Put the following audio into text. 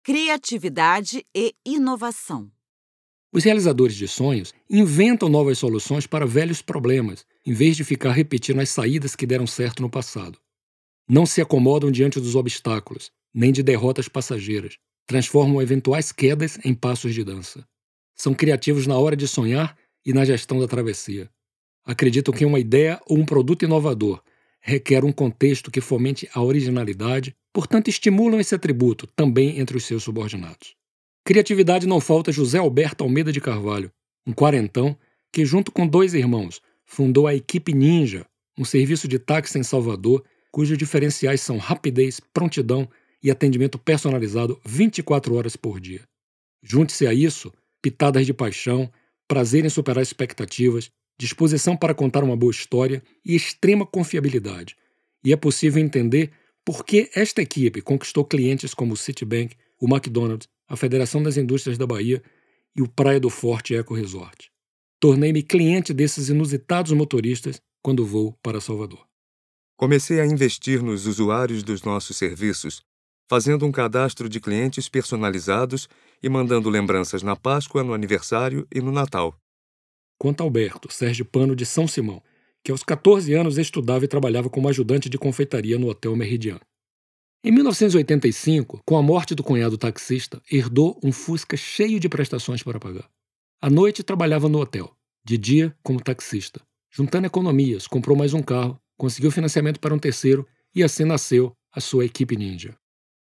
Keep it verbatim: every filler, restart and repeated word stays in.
criatividade e inovação. Os realizadores de sonhos inventam novas soluções para velhos problemas, em vez de ficar repetindo as saídas que deram certo no passado. Não se acomodam diante dos obstáculos, nem de derrotas passageiras. Transformam eventuais quedas em passos de dança. São criativos na hora de sonhar e na gestão da travessia. Acreditam que uma ideia ou um produto inovador requer um contexto que fomente a originalidade, portanto estimulam esse atributo também entre os seus subordinados. Criatividade não falta a José Alberto Almeida de Carvalho, um quarentão que, junto com dois irmãos, fundou a Equipe Ninja, um serviço de táxi em Salvador, cujos diferenciais são rapidez, prontidão e atendimento personalizado vinte e quatro horas por dia. Junte-se a isso pitadas de paixão, prazer em superar expectativas, disposição para contar uma boa história e extrema confiabilidade. E é possível entender por que esta equipe conquistou clientes como o Citibank, o McDonald's, a Federação das Indústrias da Bahia e o Praia do Forte Eco Resort. Tornei-me cliente desses inusitados motoristas quando vou para Salvador. Comecei a investir nos usuários dos nossos serviços, fazendo um cadastro de clientes personalizados e mandando lembranças na Páscoa, no aniversário e no Natal. Conta Alberto Sérgio Pano de São Simão, que aos catorze anos estudava e trabalhava como ajudante de confeitaria no Hotel Meridian. Em mil novecentos e oitenta e cinco, com a morte do cunhado taxista, herdou um Fusca cheio de prestações para pagar. À noite trabalhava no hotel, de dia como taxista. Juntando economias, comprou mais um carro, conseguiu financiamento para um terceiro e assim nasceu a sua Equipe Ninja.